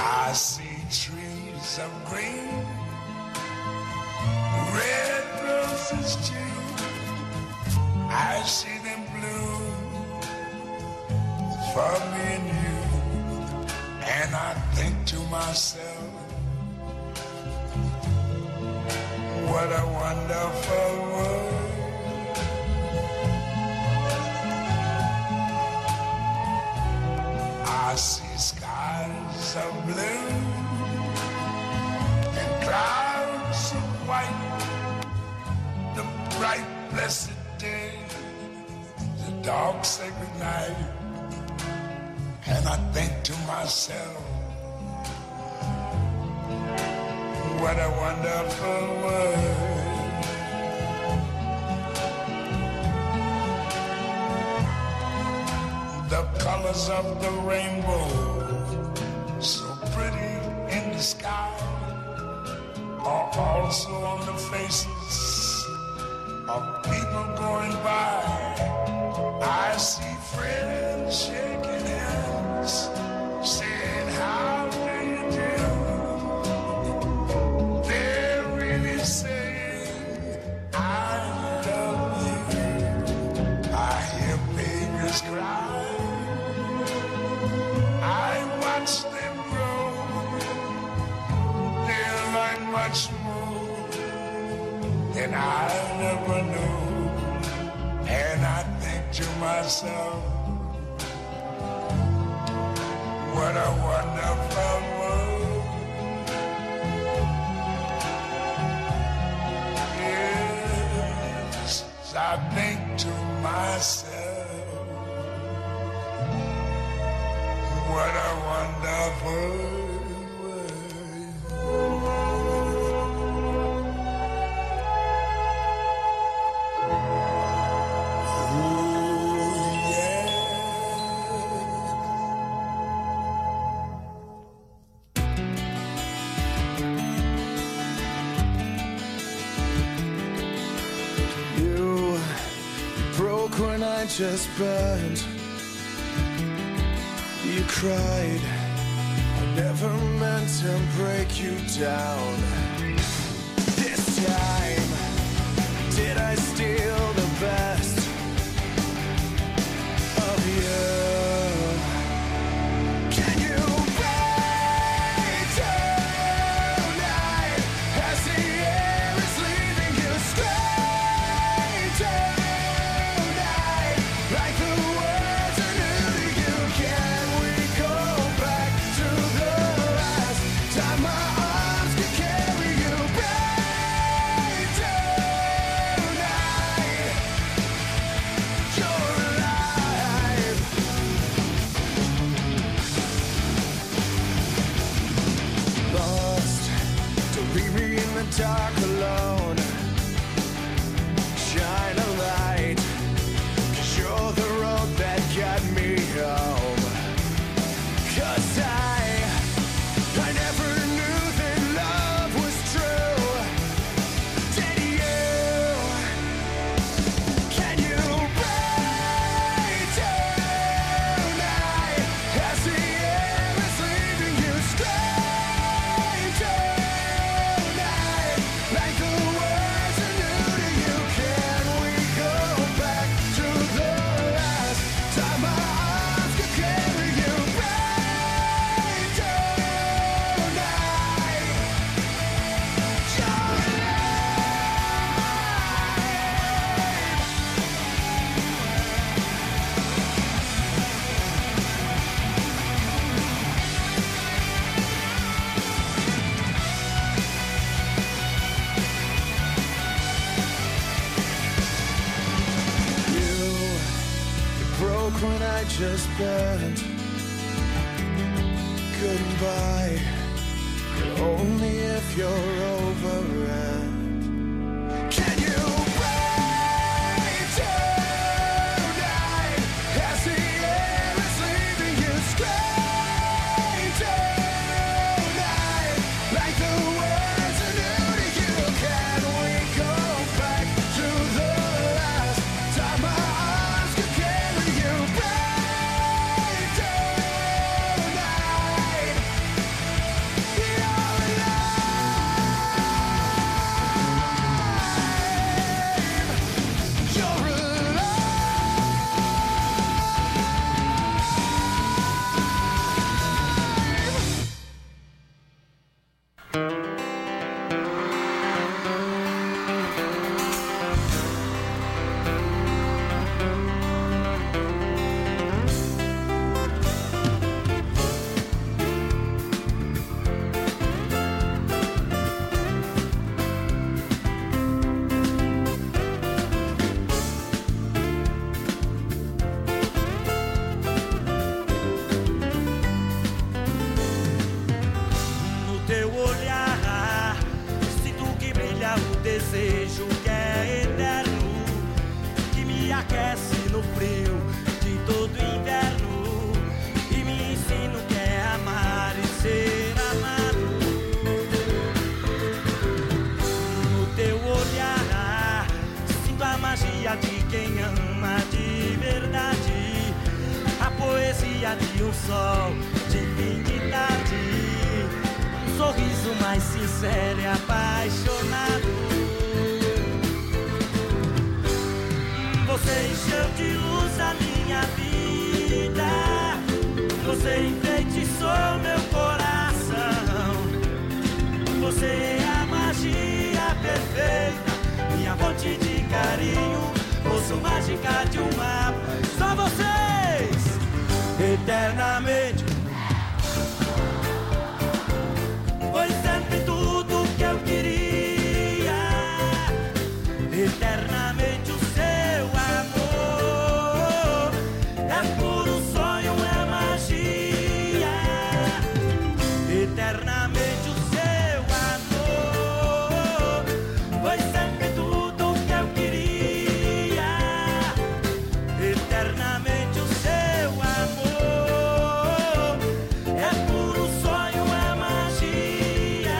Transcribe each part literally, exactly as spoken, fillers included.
I see trees of green, red roses too. I see them bloom for me and you. And I think to myself, what a wonderful world. I see skies of blue and clouds of white, the bright blessed day, the dark sacred night. And I think to myself, what a wonderful world. The colors of the rainbow, so pretty in the sky, are also on the faces of people going by. I see friends shaking hands, saying, how do you do? They're really saying, I love you. I hear babies cry, I watch them grow. They'll learn much more than I never knew. And I think to myself, what a wonderful world. Yes, I think to myself, what a wonderful world. When I just burned, you cried. I never meant to break you down. This time, did I steal the best of you? Can you wait tonight as the air is leaving you straight tonight? Like the words are new to you. Can we go back to the last time my arms could carry you right tonight? You're alive. Lost, don't leave me in the dark alone. Shine a light, you're the road that got me home. 'Cause I, I never knew that love was true. Did you? Can you wait tonight as the air is leaving you straight tonight? Like the words are new to you. Can we go back to the last time my arms could carry you right tonight? You're You, you broke when I just burned. Goodbye, but only if you're over it. Can you wait tonight as the air is leaving you straight tonight? Like the words are new to you. Can we go back to the last time my arms could carry you right tonight? sol de fim de tarde, um sorriso mais sincero e apaixonado. Você encheu de luz a minha vida, você enfeitiçou meu coração. Você é a magia perfeita, minha fonte de carinho, força mágica de uma paz. Só vocês, eternamente. Foi sempre tudo que eu queria, eternamente o seu amor. É puro sonho, é magia, eternamente o seu amor. Foi sempre tudo que eu queria, eternamente o seu amor. É puro sonho, é magia.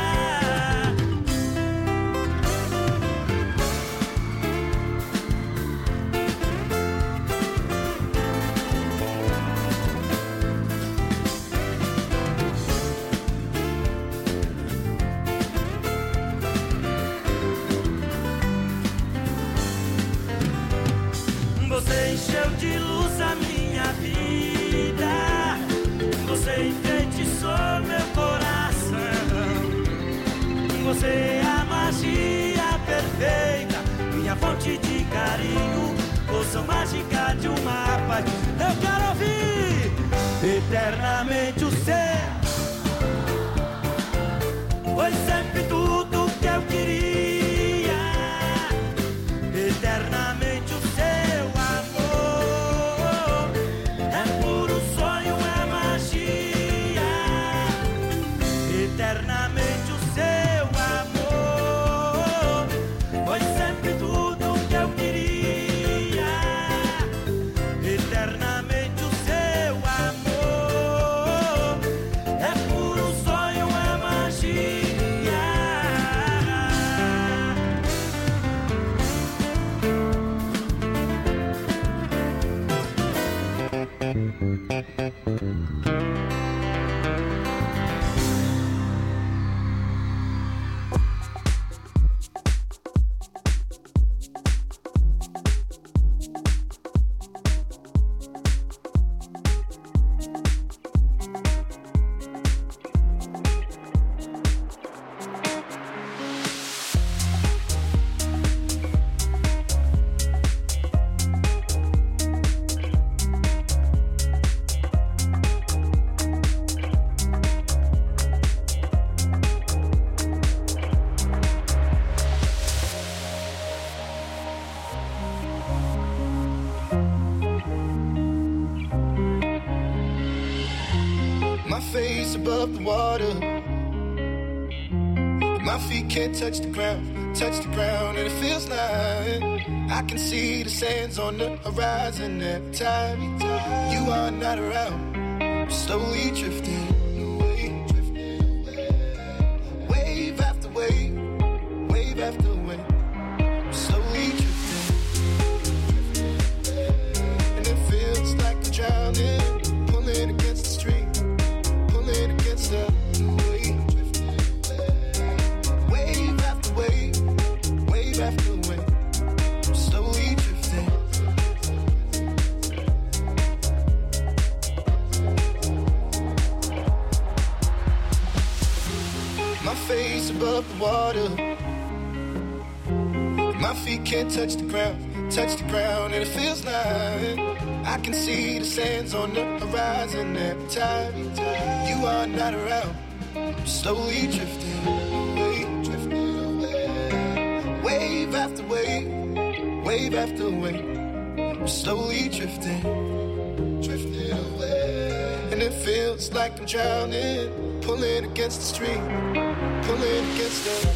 Você encheu de luz a minha vida, você enfeitiçou meu coração. Você é a magia perfeita, minha fonte de carinho, força mágica de uma paz. Eu quero ouvir eternamente o seu. Foi sempre tudo que eu queria, eternamente o seu amor. É puro sonho, é magia, eternamente o seu amor. Foi sempre tudo que eu queria, eternamente o seu amor. É puro sonho, é magia. My face above the water, my feet can't touch the ground, touch the ground, and it feels like I can see the sands on the horizon every time you are not around. I'm slowly drifting away, drifting away, wave after wave, wave after wave. I'm slowly drifting, and it feels like I'm drowning, pulling against the stream, pulling against the wave, drifting away, wave after wave, wave after wave. I'm slowly drifting. My face above the water, my feet can't touch the ground, touch the ground, and it feels like I can see the sands on the horizon every time you are not around. I'm slowly drifting away, drifting away, wave after wave, wave after wave. I'm slowly drifting, drifting away, and it feels like I'm drowning, pulling against the stream, pulling against the.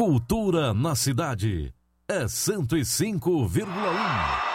Cultura na cidade é cento e cinco vírgula um.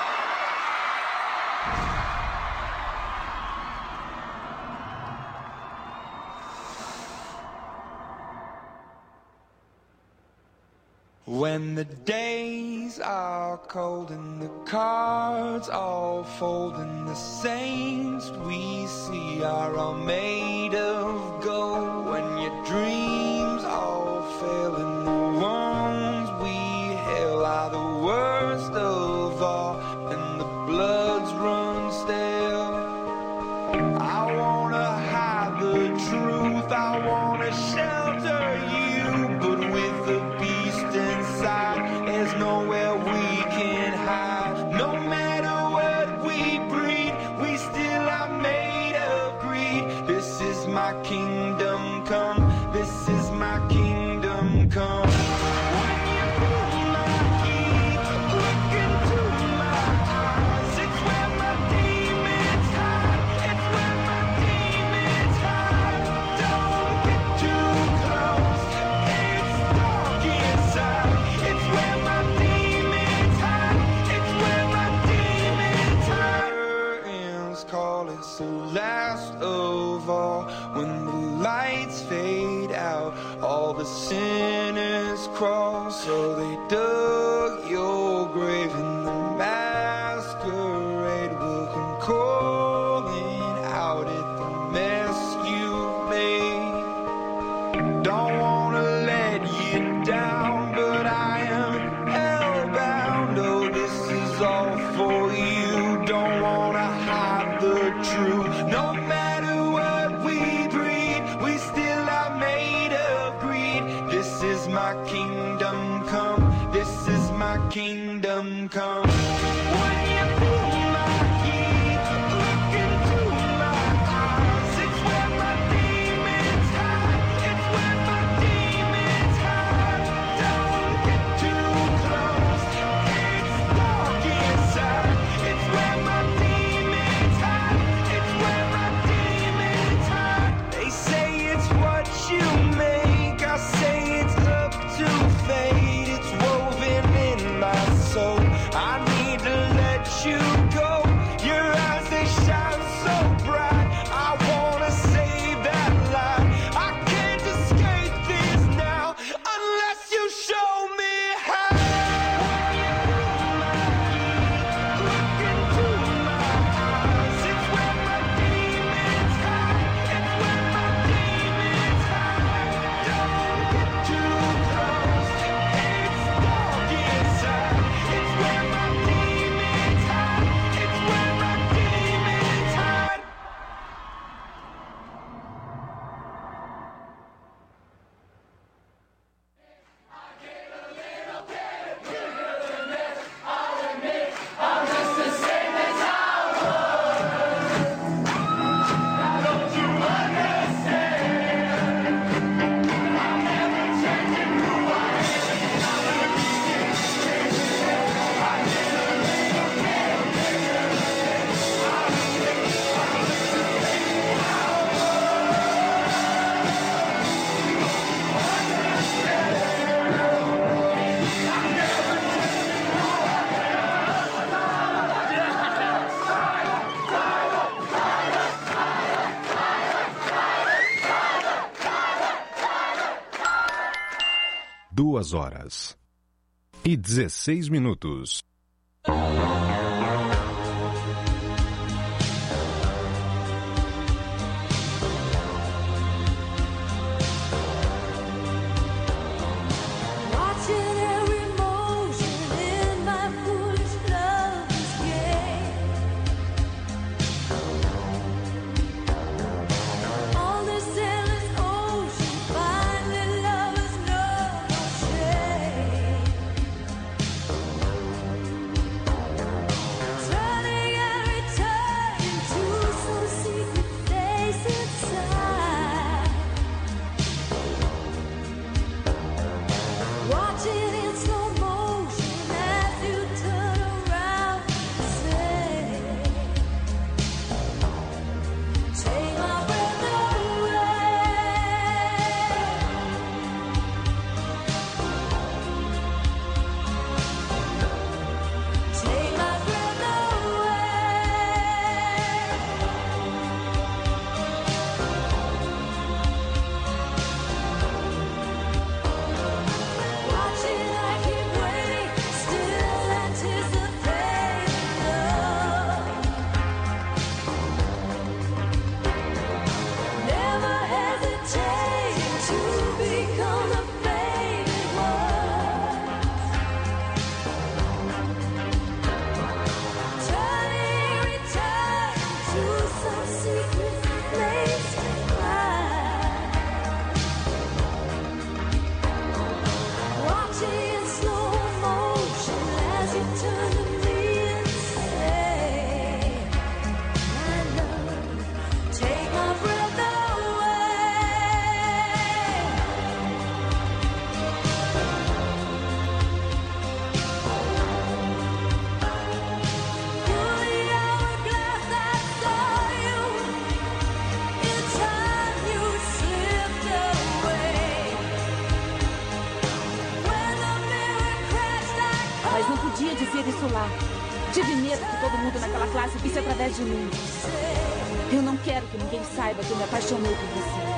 When the days are cold and the cards all fold and the saints we see are all made of gold, when your dreams all fail and the ones we hail are the worst of all and the bloods run stale, I wanna hide the truth, I wanna shelter you, but with the beast inside, there's nowhere we can hide. No matter what we breed, we still are made of greed. This is my kingdom come, this is my kingdom come. When you pull my key, look into my eyes, it's where my demons hide, it's where my demons hide. Don't get too close, it's dark inside, it's where my demons hide, it's where my demons hide. Curtains call, it's the last of all. When the lights fade out, all the sinners crawl. So they dug your grave and the masquerade will come calling out at the mess you've made. Don't wanna let you down, but I am hellbound. Oh, this is all for you. Don't wanna hide the truth. No matter what we breed, we still are made of greed. This is my kingdom come, this is my kingdom come. When you pull my key, look into my eyes, it's where my demons hide, it's where my demons hide. Don't get too close, it's dark inside, it's where my demons hide, it's where my demons hide. They say it's what you make, I say it's up to fate, it's woven in my soul. I need to let you go, your eyes they shine so bright, I wanna save that light. I can't escape this now, unless you show me how. Look into my eyes, it's where my demons hide, it's where my demons hide. Don't get too close, it's dark inside, it's where my demons hide, it's where my demons hide. Duas horas e dezesseis minutos. Watching every motion in my foolish lover's game. On this endless ocean, finally lovers know no shame. isso lá. Tive medo que todo mundo naquela classe visse através de mim. Eu não quero que ninguém saiba que eu me apaixonei por você.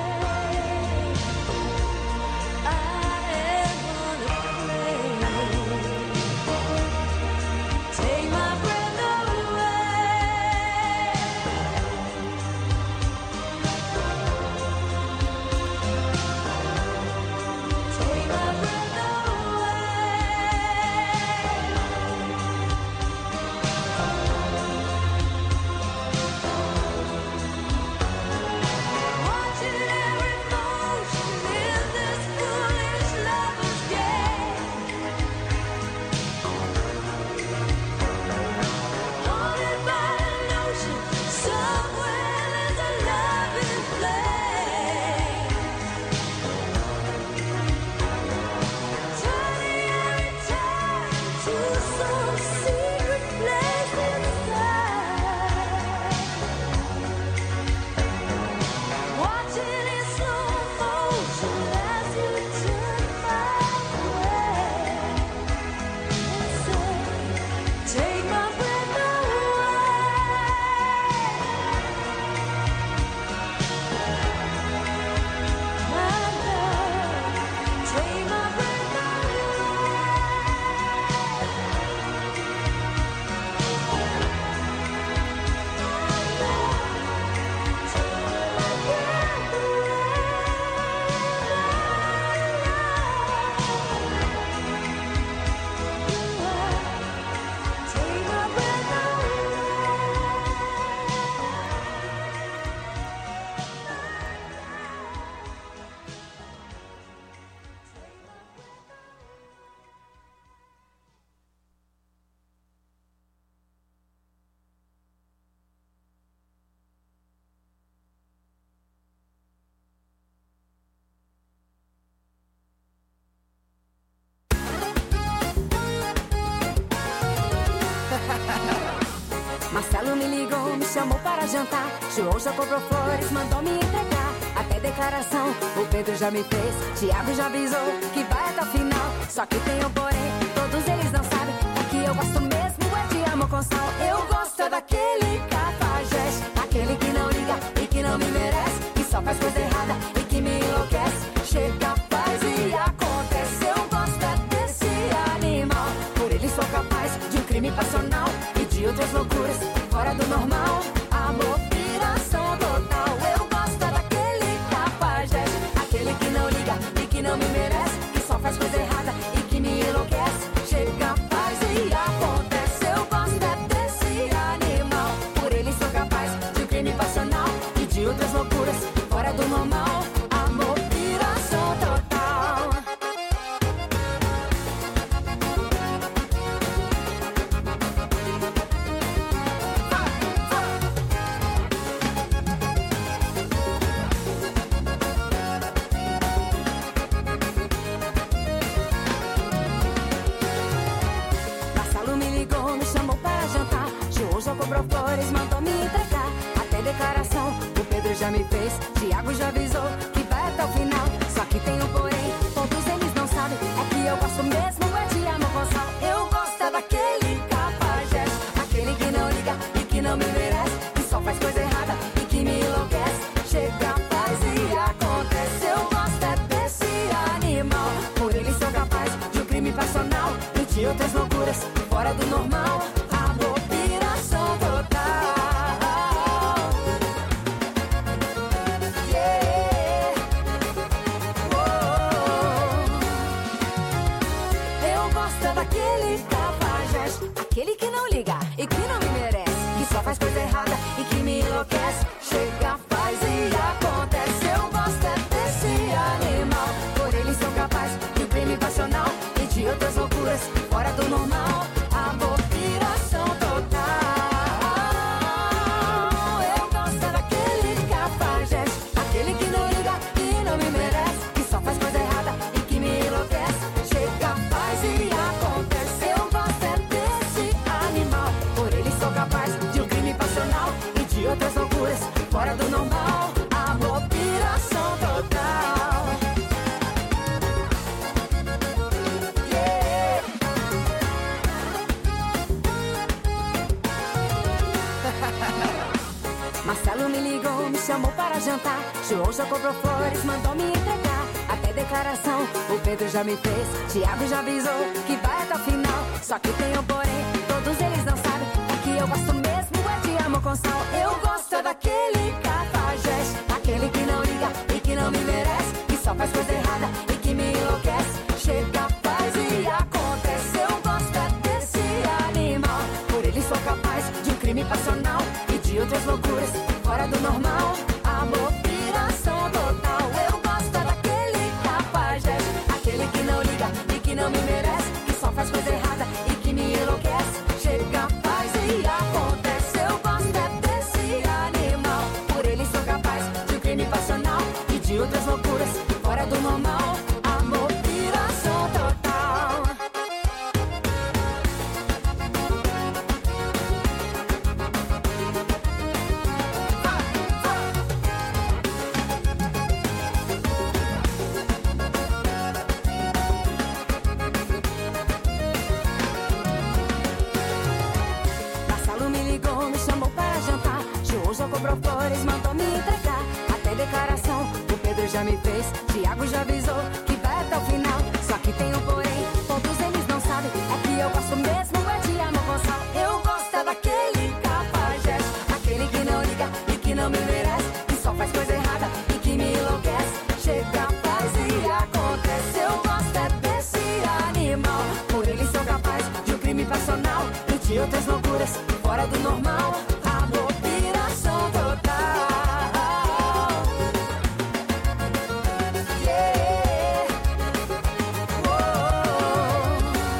Marcelo me ligou, me chamou para jantar. João já comprou flores, mandou me entregar. Até declaração o Pedro já me fez. Tiago já avisou que vai até o final. Só que tem um porém, todos eles não sabem. É que eu gosto mesmo é de amor com sal. Eu gosto é daquele cafajeste, aquele que não liga e que não me merece, que só faz coisa errada e que me enlouquece. Chega, faz e acontece. Eu gosto é desse animal. Por ele sou capaz de um crime passional e de outras loucuras fora do normal. Amor, piração total. Eu gosto é daquele cafajeste, aquele que não liga e que não me merece, que só faz coisa errada e que me enlouquece. Chega, faz e acontece. Eu gosto é desse animal. Por ele sou capaz de um crime passional e de outras loucuras fora do normal. Amor, piração total. Marcelo me ligou, me chamou para jantar. João já comprou flores, mandou me entregar. Até declaração o Pedro já me fez. Tiago já avisou que vai até o final. Só que tem um porém, todos eles não sabem. É que eu gosto mesmo é de amor com sal. Eu gosto é daquele cafajeste, aquele que não liga e que não me merece, que só faz coisa errada e que me enlouquece. Chega, faz e acontece. Eu gosto é desse animal. Por ele sou capaz de um crime passional e de outras loucuras fora do normal. Amor, piração total. Yeah. Oh. Marcelo me ligou, me chamou para jantar. João já comprou flores, mandou me entregar. Até declaração o Pedro já me fez. Tiago já avisou que vai até o final. Só que tem um porém, todos eles não sabem. É que eu gosto mesmo é de amor com sal. Eu gosto é daquele cafajeste, aquele que não liga e que não me merece, que só faz coisa errada e que me enlouquece. Chega, faz e acontece. Eu gosto é desse animal. Por ele sou capaz de um crime passional e de outras loucuras fora do normal. Amor, piração total. Eu gosto é daquele cafajeste, aquele que não liga e que não me merece, que só faz coisa errada e que me enlouquece. Chega, faz e acontece. Eu gosto é desse animal. Por ele sou capaz de um crime passional e de outras loucuras fora do normal. Amor, piração total. Marcelo me ligou, me chamou para jantar. João já comprou flores, mandou me entregar. Até declaração o Pedro já me fez. Tiago já avisou que vai até o final. Só que tem um porém, todos eles não sabem. É que eu gosto mesmo é de amor com sal. Eu gosto é daquele cafajeste, aquele que não liga e que não me merece, que só faz coisa errada e que me enlouquece. Chega, faz e acontece. Eu gosto é desse animal. Por ele sou capaz de um crime passional e de outras loucuras fora do normal. Amor, piração total. Yeah. Oh.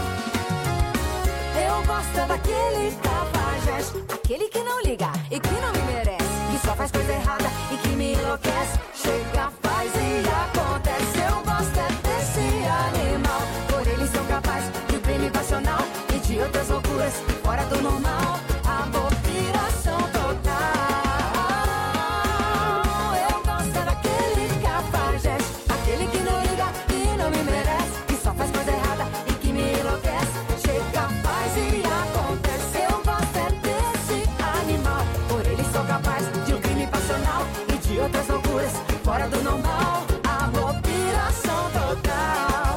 Eu gosto é daquele cafajeste, aquele que não liga e que não me merece, que só faz coisa errada e que me enlouquece. Chega, faz e acontece. Eu gosto é desse animal. Por ele sou capaz de um crime passional e de outras loucuras fora do normal. Amor, piração total. Eu gosto é daquele cafajeste, aquele que não liga e não me merece, que só faz coisa errada e que me enlouquece. Chega, faz e acontece. Eu gosto é desse animal. Por ele sou capaz de um crime passional e de outras loucuras fora do normal. Amor, piração total.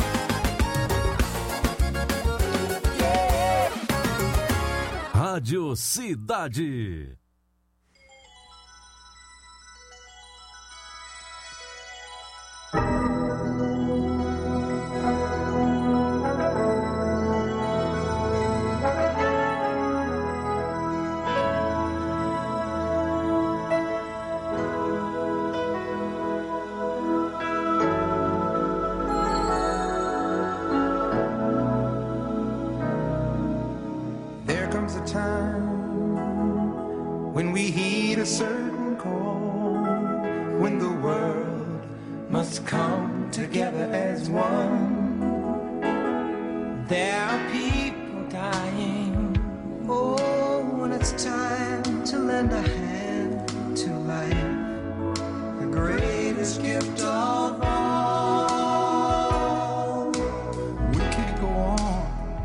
Yeah. Rádio Cidade. There comes a time when we heed a certain call, when the world must come together as one. There are people dying. Oh, when it's time to lend a hand to life, the greatest gift of all. We can't go on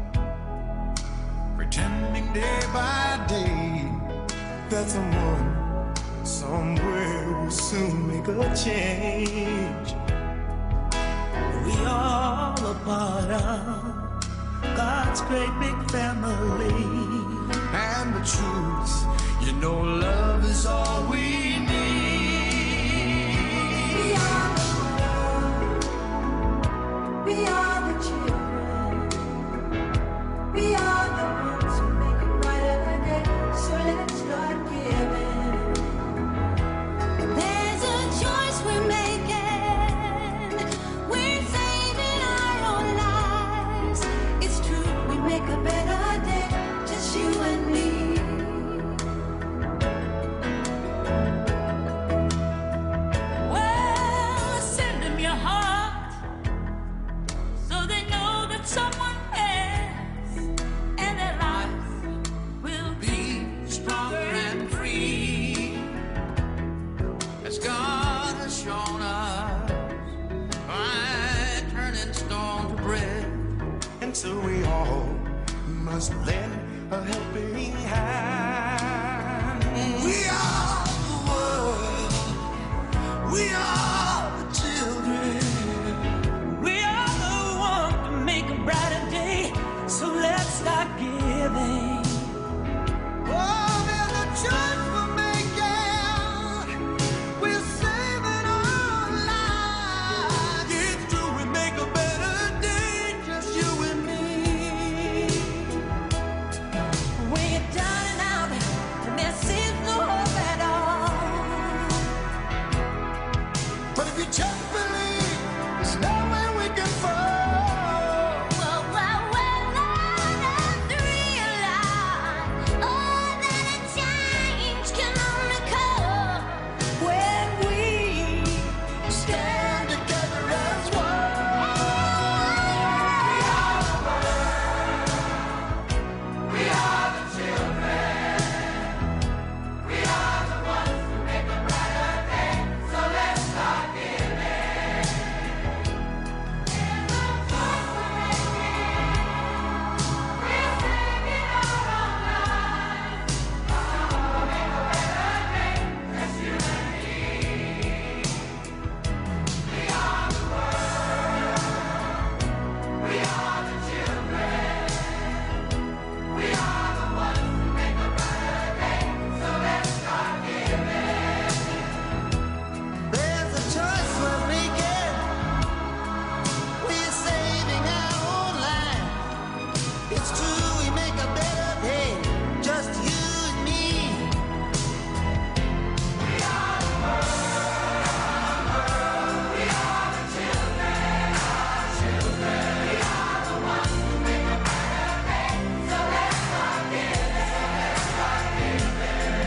pretending day by day that someone somewhere will soon make a change. We all a part of God's great big family. And the truth, you know, love is all we need. We are the world. We are the children. We are the ones who make a brighter day. So let's start giving. There's a choice we're making. We're saving our own lives. It's true, we make a better day. Just you and me. Well, send them your heart so they know that someone cares and their lives will be Stronger and free, as God has shown us, by turning stone to bread. And so we all must lend a helping hand. We are change can only come when we stand together as one. We are the world. We are the children. We are the ones who make a brighter day. So let's start giving. Here's the choice we're making. We're saving our own lives. We'll make a better day. Just you and me. We are the world. We are the children. We are the ones who make a brighter day. So let's start giving. There's a choice we're making. We're saving our own life. It's true, we make a better day. Just you and me. We are the world. We are the children. Our children. We are the ones who make a brighter day. So let's start giving. Let's start giving.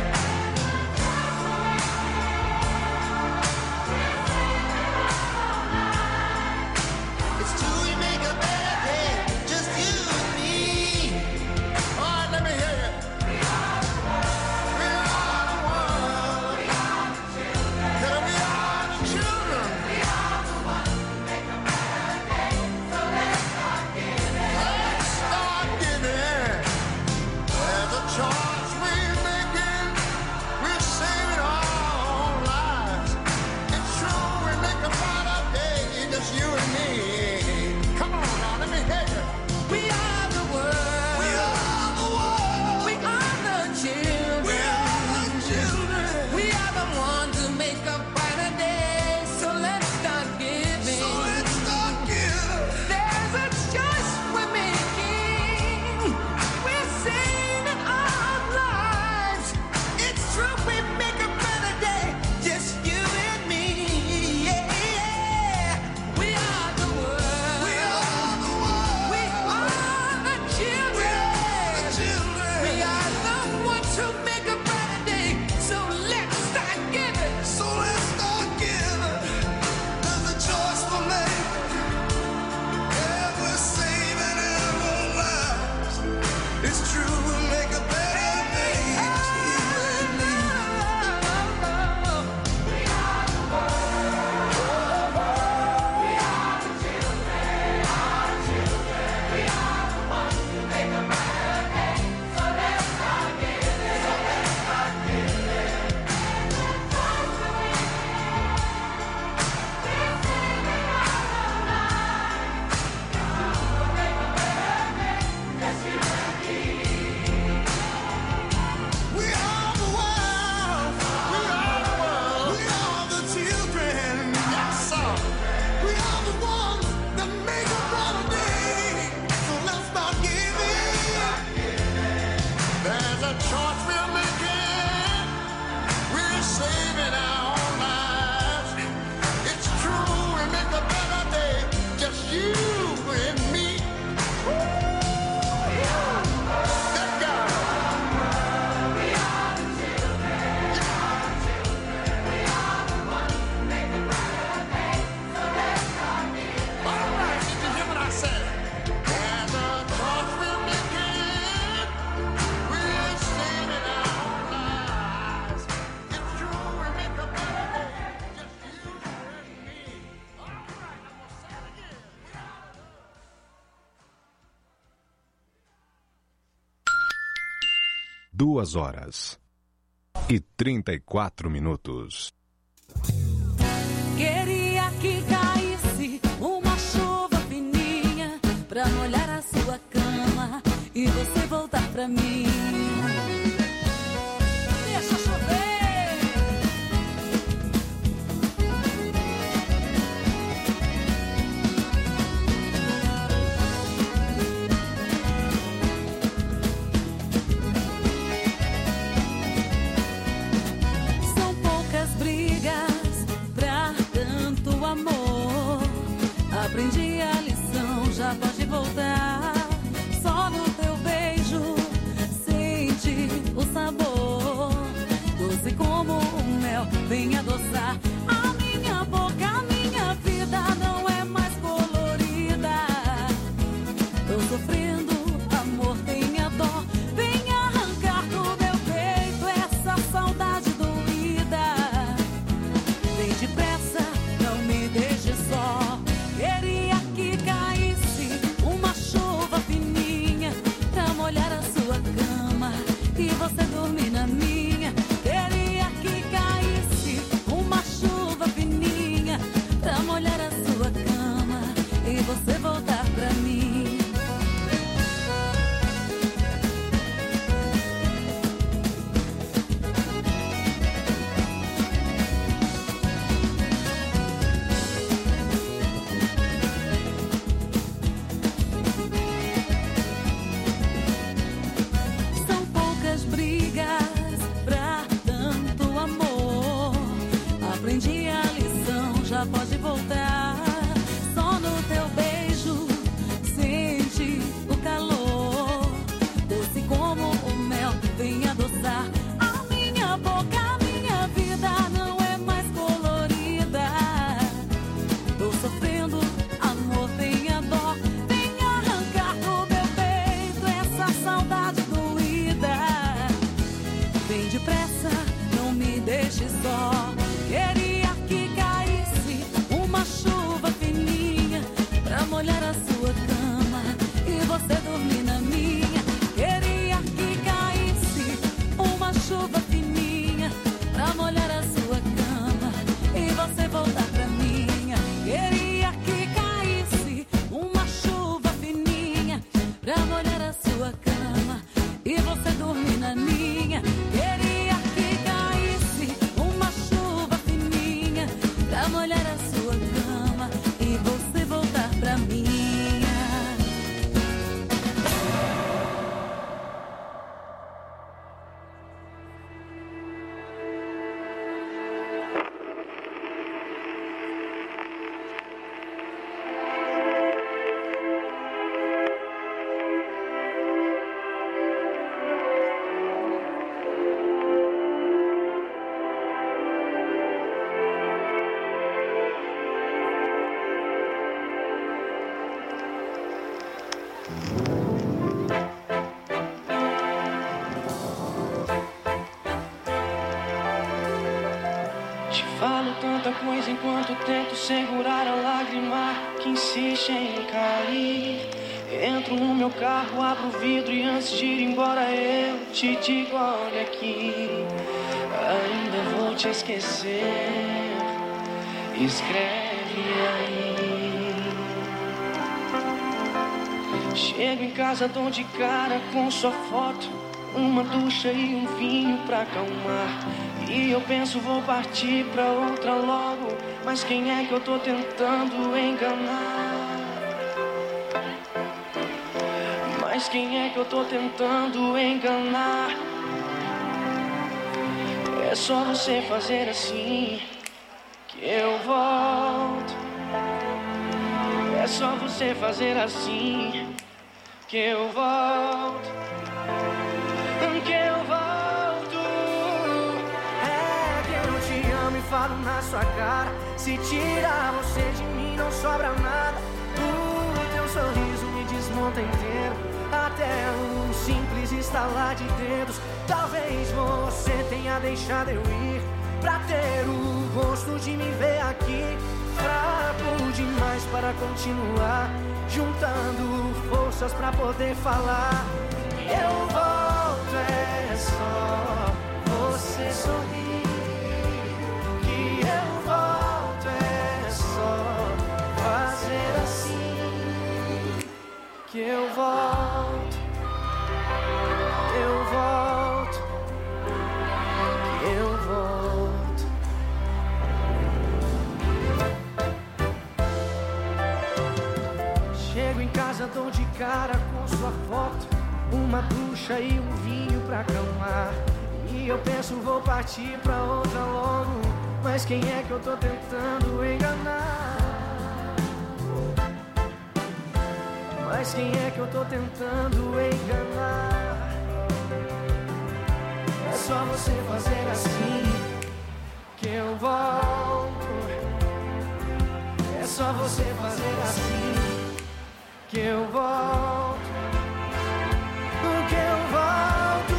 It's true, we make a better day. Just you and me. All right, let me hear you. We are the world. We are the world. We are the children. Yeah, we are the children. We are the ones who make a brighter day. So let's start giving. Let's start giving. There's a choice we're making. We're saving our own lives. It's true, we make a brighter day. Just you and me. Come on now, let me hear you. We are the world. We are the world. We are the children. We are the children. We are the ones who make a brighter day. So let's start giving. So let's start giving. There's a choice we're making. We're saving our lives. It's true, we make a better day. Just you and me. Yeah, yeah. We are the world. We are the world. We are the children. The children. We are the ones who make a brighter day. So let's start giving. So let's start giving. There's a choice we're making. Yeah, we're saving our own lives. It's true, we'll make a better day. Just you and me. We are the world. We are the children. Our children. We are the ones who make a brighter day. So let's start giving. So let's start giving. And the choice we're making. We're saving our own lives. We'll make a better day. Just you and me. We are the world. We are the world. We are the children. Yes, sir. We are the ones that make a brighter day. So let's start giving. There's a choice we're making. We're saving our own lives. It's true, we make a better day. Just you and me. That guy. We are the children. Our children. We are the ones who make a brighter day. So let's start giving. All right, did you hear what I said? There's a choice we're making. We're saving our own lives. It's true, we make a better day. Just you and me. All right, I'm gonna say it again. We are the Duas horas e trinta e quatro minutos. Queria que caísse uma chuva fininha pra molhar a sua cama e você voltar pra mim. Deixa chover. São poucas brigas pra tanto amor. Aprendi a lição, já pode voltar. Só no teu beijo senti ela pode voltar. Só no teu beijo sente o calor, doce como o mel, vem adoçar a minha boca. A minha vida não é mais colorida. Tô sofrendo, amor, tenha dó, vem arrancar do meu peito essa saudade doída. Vem depressa, não me deixe só. Queria que caísse uma chuva fininha pra molhar a sua cama e você dormir na minha. Queria que caísse uma chuva fininha pra molhar a sua cama e você voltar pra minha. Queria que caísse uma chuva fininha pra molhar a sua cama e você dormir na minha. Queria que caísse uma chuva fininha pra molhar a sua cama e você voltar pra minha. Te falo tanta coisa enquanto tento segurar a lágrima que insiste em cair. Entro no meu carro, abro o vidro e antes de ir embora eu te digo, olha aqui, ainda vou te esquecer. Escreve aí. Chego em casa, dou de cara com sua foto, uma ducha e um vinho pra acalmar. E eu penso, vou partir pra outra logo, mas quem é que eu tô tentando enganar? Mas quem é que eu tô tentando enganar? É só você fazer assim que eu volto. É só você fazer assim que eu volto. Que eu volto. É que eu te amo e falo na sua cara. Se tirar você de mim não sobra nada. O teu sorriso me desmonta inteiro, até um simples estalar de dedos. Talvez você tenha deixado eu ir pra ter o gosto de me ver aqui. Fraco demais para continuar, juntando forças pra poder falar. Eu volto, é só você sorrir. Que eu volto, é só fazer assim. Que eu volto, eu volto, que eu volto. Chego em casa, dou de cara com sua foto, uma ducha e um vinho pra acalmar. E eu penso, vou partir pra outra logo, mas quem é que eu tô tentando enganar? Mas quem é que eu tô tentando enganar? É só você fazer assim que eu volto. É só você fazer assim que eu volto. Que eu volto.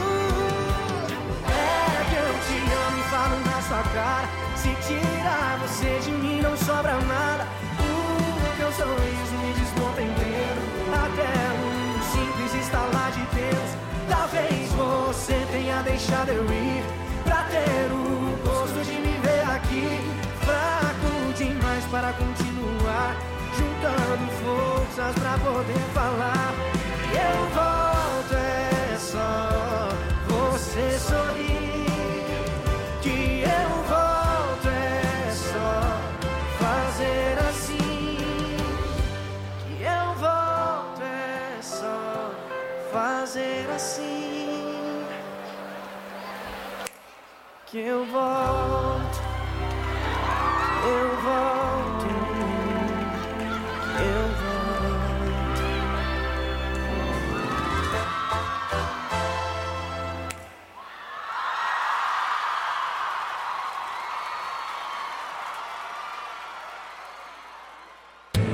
É que eu te amo e falo na sua cara. Se tirar você de mim não sobra nada. O teu sorriso me desmonta inteiro, até um simples estalar de dedos. Talvez você tenha deixado eu ir pra ter o gosto de me ver aqui. Fraco demais para continuar, juntando forças pra poder falar. Eu volto, é só você sorrir. Que eu volto, é só fazer assim. Que eu volto, é só fazer assim. Que eu volto, eu volto.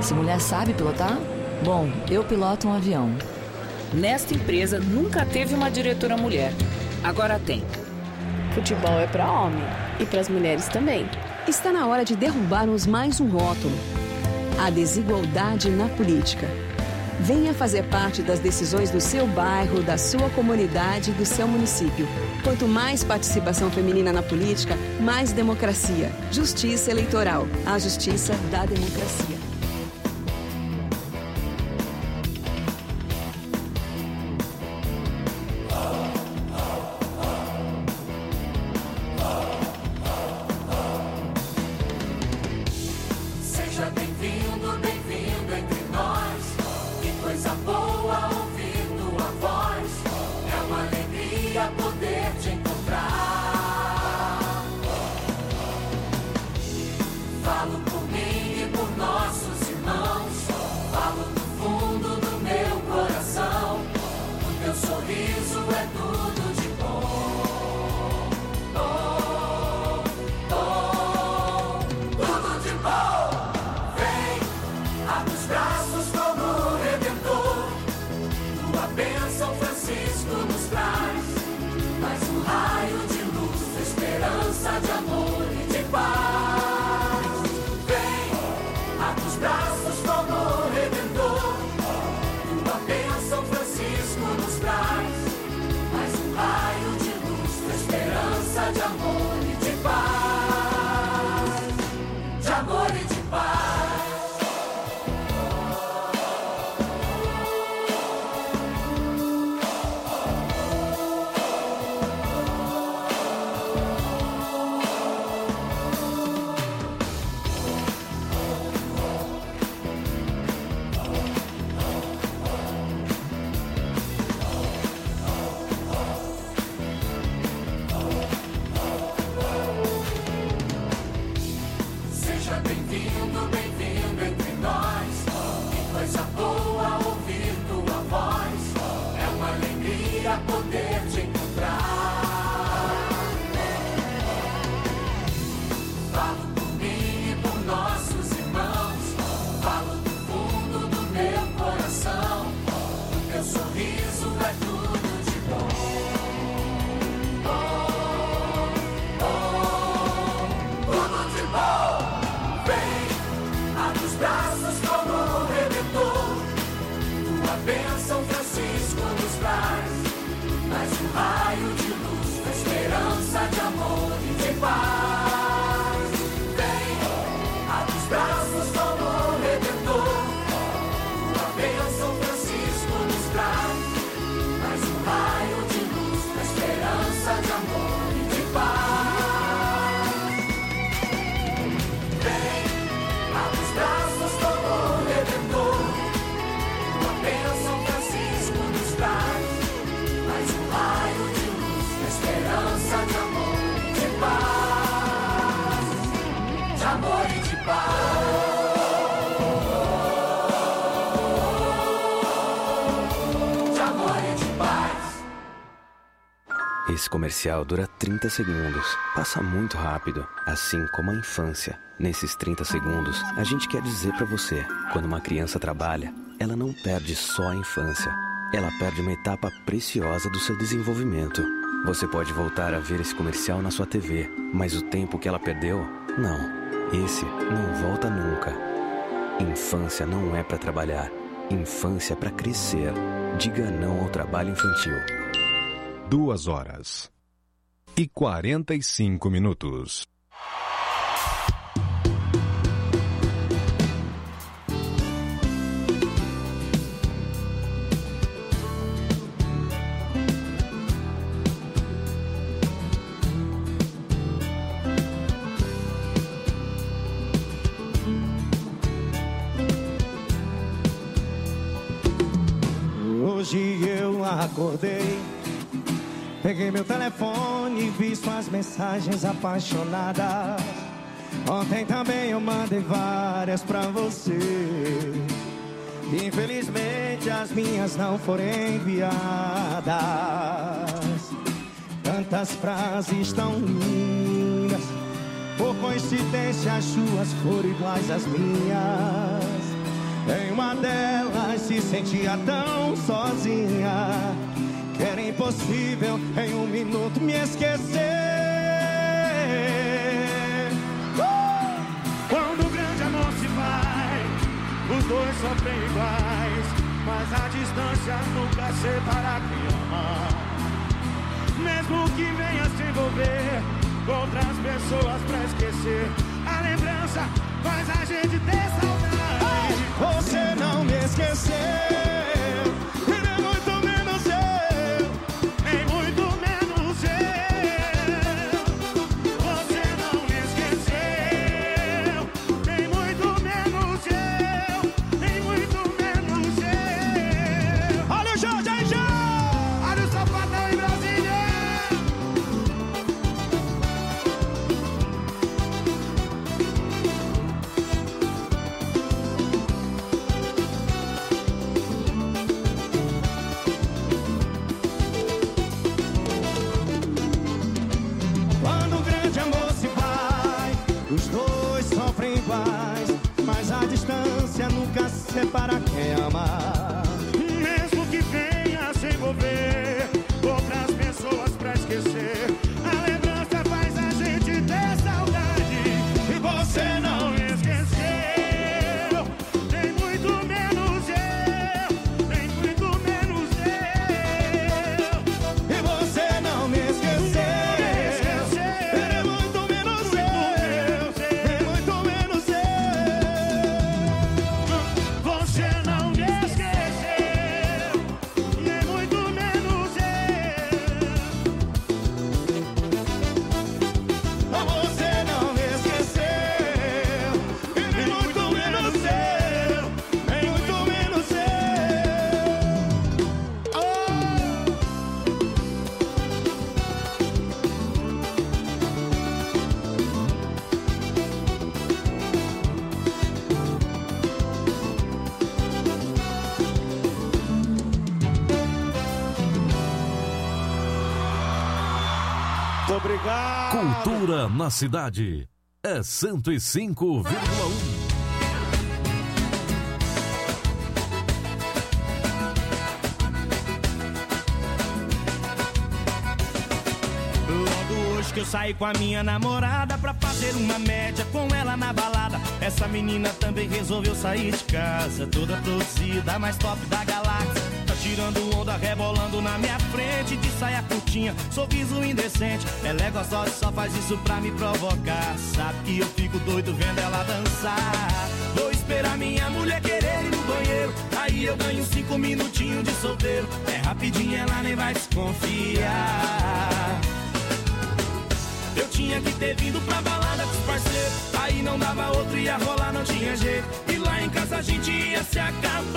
Se mulher sabe pilotar? Bom, eu piloto um avião. Nesta empresa nunca teve uma diretora mulher. Agora tem. Futebol é para homem e para as mulheres também. Está na hora de derrubarmos mais um rótulo: a desigualdade na política. Venha fazer parte das decisões do seu bairro, da sua comunidade e do seu município. Quanto mais participação feminina na política, mais democracia. Justiça eleitoral. A justiça da democracia. Seja bem-vindo, bem-vindo entre nós. Que coisa boa ouvir tua voz. É uma alegria poder te encontrar. Falo por mim e por nossos irmãos. Falo do fundo do meu coração. O teu sorriso é tudo de bom. Oh, oh, tudo de bom. Vem, abre os braços como o Redentor. Tua bênção, Francisco, nos traz. Mais um raio de luz, esperança, de amor e de paz. Vem, abre os braços como o Redentor. Tua bênção, Francisco, nos traz. Mais um raio de luz, esperança, de amor e de paz. De amor e de paz. Seja bem-vindo, bem-vindo entre nós. Que coisa boa ouvir tua voz. É uma alegria poder te encontrar. Falo por mim e por nossos irmãos. Falo do fundo do meu coração. O teu sorriso é tudo de bom. Oh, oh, tudo de bom. Vem, abre os braços como o Redentor. Tua bênção, Francisco, nos traz. Mais um raio de luz, esperança, de amor e de paz. Vem, abre os braços como o Redentor. Tua bênção, Francisco, nos traz. Mais um raio de luz, esperança, de amor e de paz. Vem, abre os braços como o Redentor. Tua bênção, Francisco, nos traz. Mais um raio de luz, esperança, de amor e de paz. De amor e de paz. De amor e de paz. Esse comercial dura trinta segundos. Passa muito rápido, assim como a infância. Nesses trinta segundos, a gente quer dizer pra você: quando uma criança trabalha, ela não perde só a infância. Ela perde uma etapa preciosa do seu desenvolvimento. Você pode voltar a ver esse comercial na sua T V, mas o tempo que ela perdeu, não. Esse não volta nunca. Infância não é pra trabalhar. Infância é pra crescer. Diga não ao trabalho infantil. Duas horas e quarenta e cinco minutos. Hoje eu acordei, peguei meu telefone e vi suas mensagens apaixonadas. Ontem também eu mandei várias pra você. Infelizmente as minhas não foram enviadas. Tantas frases tão lindas, por coincidência as suas foram iguais às minhas. Em uma delas se sentia tão sozinha que era impossível em um minuto me esquecer. Uh! Quando o grande amor se vai, os dois sofrem iguais, mas a distância nunca separa quem ama. Mesmo que venha se envolver com outras pessoas pra esquecer, a lembrança faz a gente ter saudade. Você não me esqueceu, e nem muito menos eu, nem muito menos eu. Você não me esqueceu, nem muito menos eu, nem muito menos eu. Olha o Jorge aí, já! Olha o Sapatão em Brasília! Quando o grande amor se vai, os dois sofrem iguais, mas a distância nunca separa quem ama. Mesmo que venha se envolver com outras pessoas pra esquecer, a lembrança faz a gente ter saudade. E você não me esqueceu, nem muito menos eu, nem muito menos eu. E você não me esqueceu, nem muito menos eu, nem muito menos eu. Você não me esqueceu, nem muito menos eu. Você não me esqueceu, e nem muito menos eu, nem muito menos eu. Muito obrigado. Cultura na cidade é cento e cinco vírgula um. Logo hoje que eu saí com a minha namorada pra fazer uma média com ela na balada. Essa menina também resolveu sair de casa, toda produzida, mais top da galáxia. Tá tirando onda, rebolando na minha frente, de saia curtinha, sorriso indecente. Ela é gostosa e só faz isso pra me provocar. Sabe que eu fico doido vendo ela dançar. Vou esperar minha mulher querer ir no banheiro, aí eu ganho cinco minutinhos de solteiro. É rapidinho, ela nem vai desconfiar. Eu tinha que ter vindo pra balada com os parceiros, aí não dava outro, ia rolar, não tinha jeito. E lá em casa a gente ia se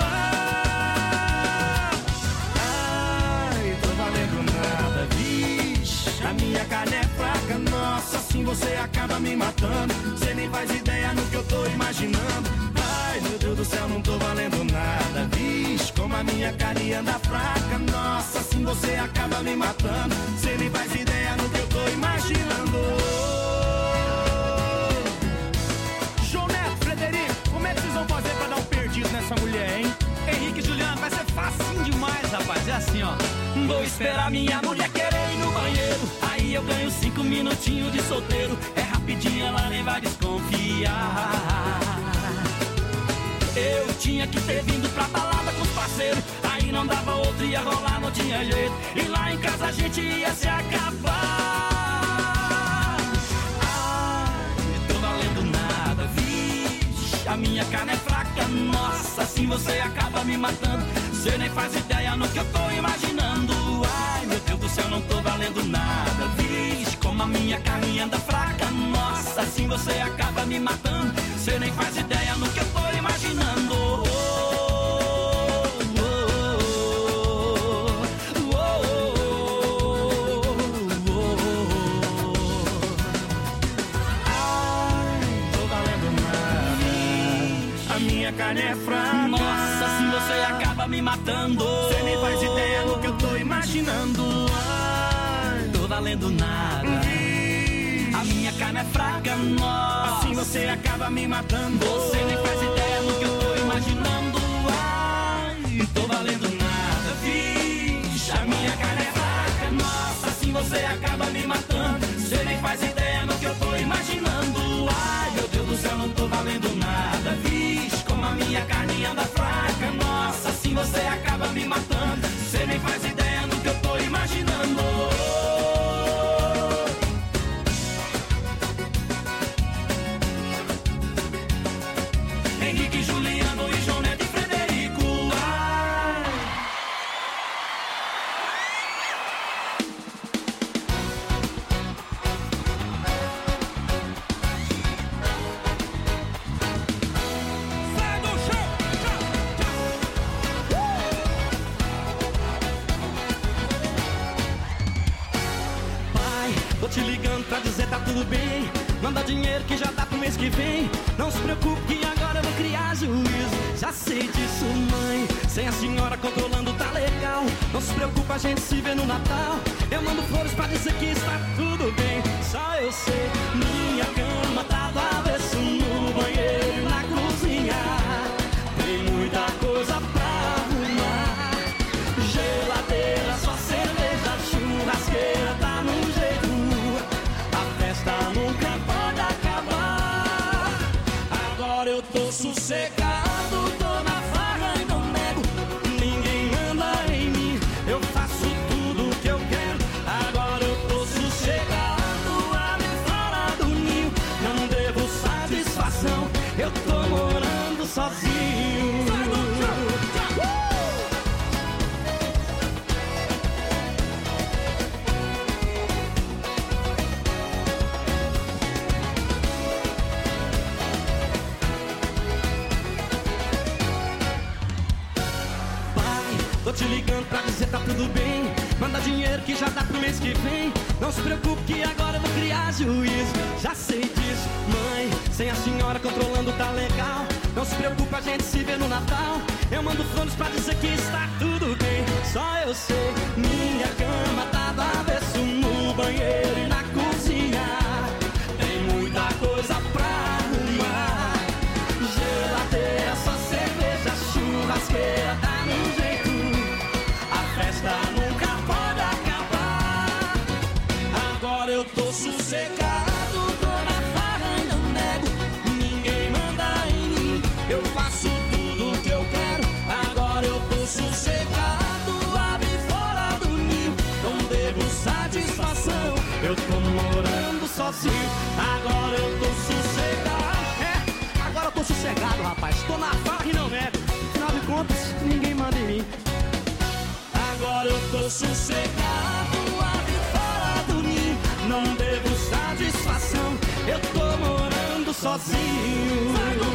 acabar. Ai, tô valendo nada, vixe. A minha carne é fraca, nossa, assim você acaba me matando. Cê nem faz ideia no que eu tô imaginando. Ai, meu Deus do céu, não tô valendo nada, vixe. Como a minha carne anda fraca, nossa, assim você acaba me matando. Cê nem faz ideia no que eu tô imaginando. João Neto, Frederico, como é que vocês vão fazer pra dar um perdido nessa mulher, hein? Henrique e Juliano, vai ser facinho demais, rapaz. É assim, ó. Vou esperar minha mulher querer ir no banheiro, aí eu ganho cinco minutinhos de solteiro. É rapidinho, ela nem vai desconfiar. Eu tinha que ter vindo pra balada com os parceiros, aí não dava outro, ia rolar, não tinha jeito. E lá em casa a gente ia se acabar. Ai, tô valendo nada, vixe. A minha carne é fraca, nossa, assim você acaba me matando. Cê nem faz ideia no que eu tô imaginando. Ai, meu Deus do céu, não tô valendo nada, vixe. Como a minha carne anda fraca, nossa, assim você acaba me matando. Cê nem faz ideia no que eu tô imaginando. Oh, oh, oh, oh, oh, oh. Ai, tô valendo nada. A minha carne é fraca, nossa, assim você acaba me matando. Cê nem faz ideia no que eu tô imaginando. Ai, tô valendo nada. A minha carne é fraca, nossa, assim você acaba me matando. Você nem faz ideia no que eu tô imaginando. você acaba me matando. Você nem faz ideia no que eu tô imaginando. Ai, meu Deus do céu, não tô valendo nada. Vixe, como a minha carne anda fraca. Nossa, assim você acaba me matando. Você nem faz ideia no que eu tô imaginando. Henrique, Juliano e João Neto e Frederico. Ai. Sai do chão. Pai, tô te ligando pra dizer tá tudo bem. Manda dinheiro que já tá pro mês que vem. Não se preocupe que agora eu vou criar juízo. Já sei disso, mãe. Sem a senhora controlando tá legal. Não se preocupe, a gente se vê no Natal. Eu mando flores pra dizer que está tudo bem. Só eu sei, minha cama tá do avesso, no banheiro e na cozinha. Tem muita coisa pra arrumar. Geladeira, só cerveja, churrasqueira tá no jeito. A festa nunca pode acabar. Agora eu tô sossegado, tô na farra e não nego. Ninguém manda em mim, eu faço tudo que eu quero. Agora eu tô sossegado, ali fora do ninho. Não devo satisfação, eu tô morando sozinho. Tô te ligando pra dizer tá tudo bem. Manda dinheiro que já tá pro mês que vem. Não se preocupe que agora eu vou criar juízo. Já sei disso, mãe. Sem a senhora controlando tá legal. Não se preocupe, a gente se vê no Natal. Eu mando flores pra dizer que está tudo bem. Só eu sei, minha cama tá do avesso, no banheiro e na cozinha. Tem muita coisa pra arrumar. Geladeira, só cerveja, churrasqueira tá no jeito. A festa nunca pode acabar. Agora eu tô sossegado, tô na farra e não nego. Ninguém manda em mim, eu faço tudo que eu quero. Agora eu tô sossegado, ave fora do ninho. Não devo satisfação, eu tô morando sozinho. Agora eu tô sossegado. É, agora eu tô sossegado, rapaz. Tô na farra e não nego. Afinal de contas, ninguém manda em mim. Agora eu tô sossegado, ave fora do ninho. Não devo satisfação, eu tô morando sozinho.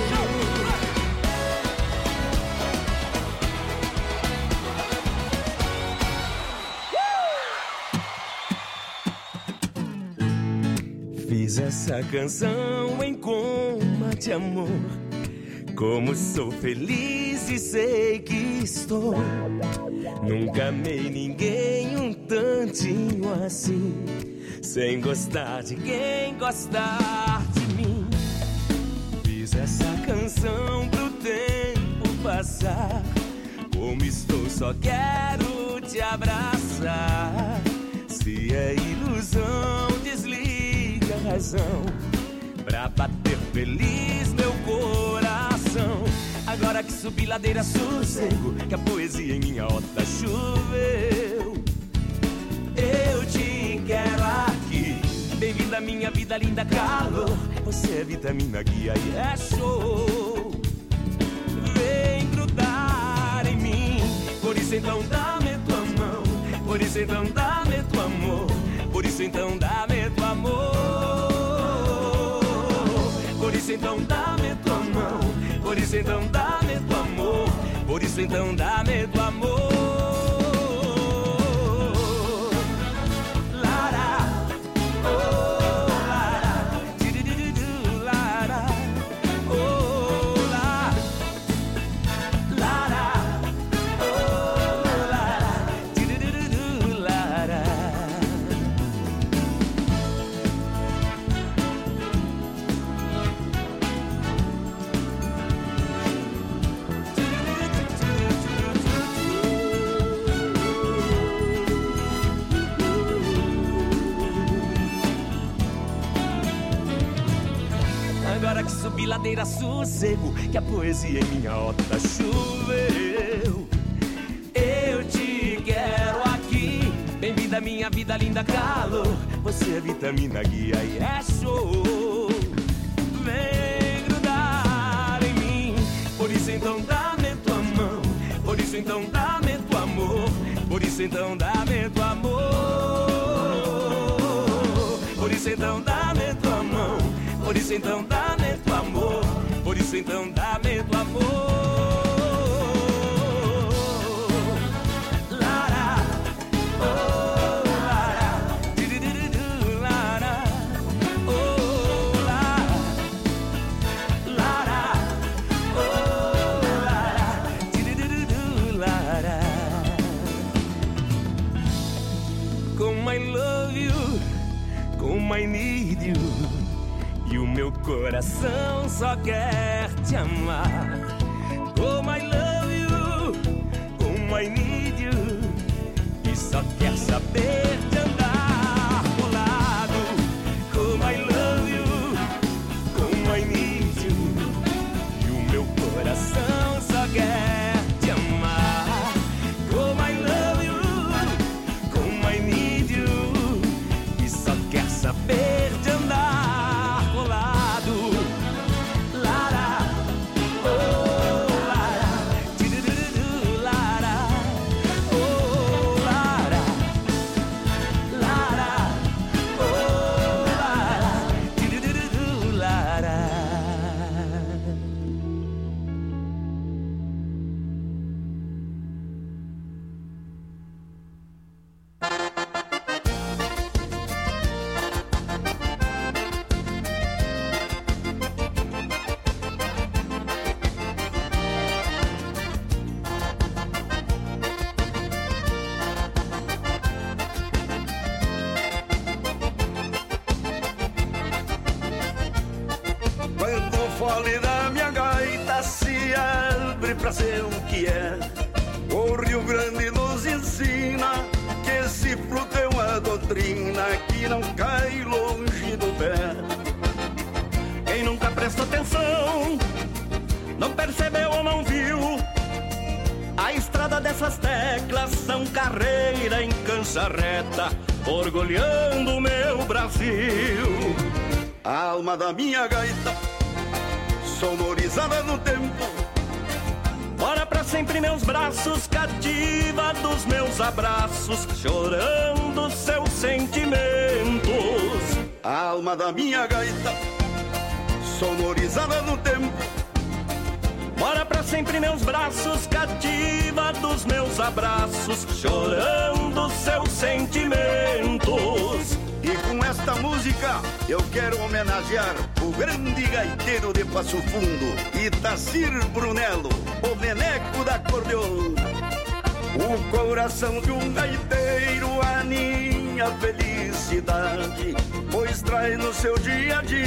Fiz essa canção em coma de amor. Como sou feliz e sei que estou. Nunca amei ninguém um tantinho assim, sem gostar de quem gostar de mim. Fiz essa canção pro tempo passar. Como estou, só quero te abraçar. Se é ilusão, desliga a razão pra bater feliz meu coração. Agora que subi ladeira sossego, que a poesia em minha horta choveu. Eu te quero aqui, bem-vinda à minha vida, linda calor. Você é vitamina, guia e é show. Vem grudar em mim, por isso então dá-me tua mão. Por isso então dá-me tua amor. Por isso então dá-me tua amor. Por isso então dá-me tua mão. Por isso então dá-me tua amor. Por isso então dá-me tua amor. Lara, oh, lara, dirididu, lara, oh, lara, lara, oh, lara, dirididu, lara. agora que subi ladeira sossego, que a poesia em minha horta choveu. Eu te quero aqui, bem-vinda minha vida, linda calor. Você é vitamina, guia e é show. Vem grudar em mim, por isso então dá-me tua mão. Por isso então dá-me tua amor. Por isso então dá-me tua amor. Por isso então dá-me tua mão. Por isso então dá-me tua amor. Por isso então dá-me tua amor. I need you. E o meu coração só quer te amar. Como I love you, como I need you. E só quer saber de andar colado. Como I love you, como I need you. E o meu coração só quer te amar. Como I love you, como I need you. E só quer saber de andar colado. Lara, oh Lara, tirururudu, Lara, oh Lara, Lara, oh Lara, tirururudu, Lara. Quando o fole da minha gaita se abre pra ser o que é, o Rio Grande nos ensina que esse fruto é uma doutrina que não cai longe do pé. Quem nunca prestou atenção, não percebeu ou não viu, a estrada dessas teclas são carreira em cancha reta, orgulhando o meu Brasil. A alma da minha gaita, sonorizada no tempo, mora pra sempre meus braços, cativa dos meus abraços, chorando seus sentimentos. A alma da minha gaita, sonorizada no tempo, mora pra sempre meus braços, cativa dos meus abraços, chorando seus sentimentos. E com esta música eu quero homenagear o grande gaiteiro de Passo Fundo, Itacir Brunello, o neneco da acordeona. O coração de um gaiteiro aninha felicidade, pois traz no seu dia a dia